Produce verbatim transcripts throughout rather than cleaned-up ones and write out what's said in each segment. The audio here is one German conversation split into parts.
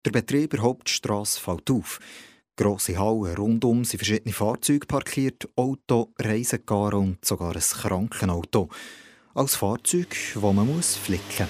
Der Betrieb der Hauptstrasse fällt auf. Grosse Hallen rundum sind verschiedene Fahrzeuge parkiert, Auto, Reisegar und sogar ein Krankenauto. Als Fahrzeug, das man muss flicken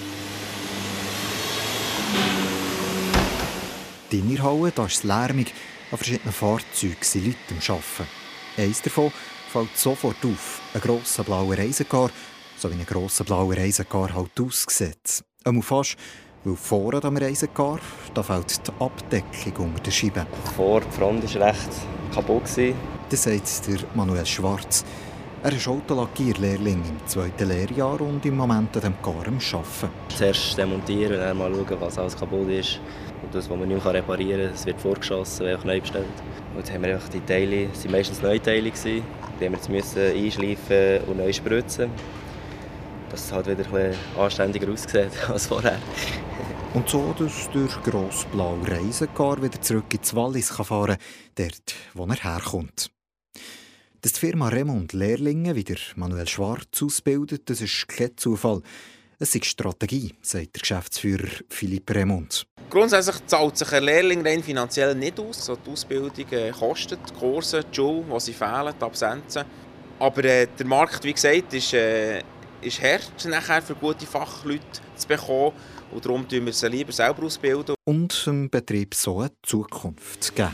muss. Die Innerhalle, da ist es lärmig. An verschiedenen Fahrzeugen sind Leute am Arbeiten. Eines davon fällt sofort auf. Ein grosser blauer Reisegar, so wie ein grosser blauer Reisegar halt aussieht. Einmal fast, weil vorne am Reisegar da fällt die Abdeckung unter der Scheibe. Vor, die Front war recht kaputt. Das sagt der Manuel Schwarz. Er ist Autolackierlehrling im zweiten Lehrjahr und im Moment an dem Gar am Arbeiten. Zuerst demontieren und dann mal schauen, was alles kaputt ist. Und das, was man nicht mehr reparieren kann, das wird vorgeschossen, wird neu bestellt. Und jetzt haben wir einfach die Teile, das waren meistens Neuteile, die wir jetzt müssen einschleifen und neu spritzen, dass es halt wieder ein bisschen anständiger aussieht als vorher. Und so, dass der grosse blaue Reisegar wieder zurück ins Wallis fahren kann, dort, wo er herkommt. Dass die Firma Remond Lehrlinge, wie der Manuel Schwarz ausbildet, das ist kein Zufall. Es ist Strategie, sagt der Geschäftsführer Philipp Remond. Grundsätzlich zahlt sich ein Lehrling rein finanziell nicht aus. So die Ausbildung äh, kostet, die Kurse, die Schule, die sie fehlen, die Absenzen. Aber äh, der Markt, wie gesagt, ist, äh, ist hart nachher für gute Fachleute zu bekommen. Und darum ausbilden wir sie lieber selber ausbilden. Und dem Betrieb so eine Zukunft geben.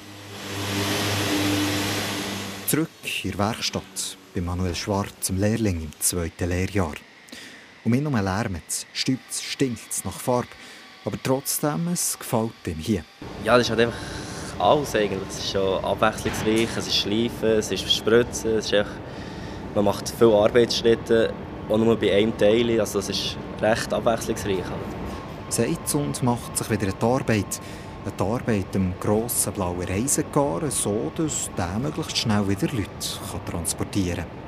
Zurück in der Werkstatt bei Manuel Schwarz, dem Lehrling im zweiten Lehrjahr. Um ihn herum lärmt es, stübt es, stinkt es nach Farbe. Aber trotzdem, es gefällt ihm hier. Ja, das ist halt einfach alles eigentlich. Es ist schon abwechslungsreich, es ist Schleifen, es ist Spritzen, es ist einfach, man macht viele Arbeitsschritte, auch nur bei einem Teil. Also das ist recht abwechslungsreich. Sagt und macht sich wieder die Arbeit. Die Arbeit am grossen blauen Reisegar, so dass der möglichst schnell wieder Leute transportieren kann.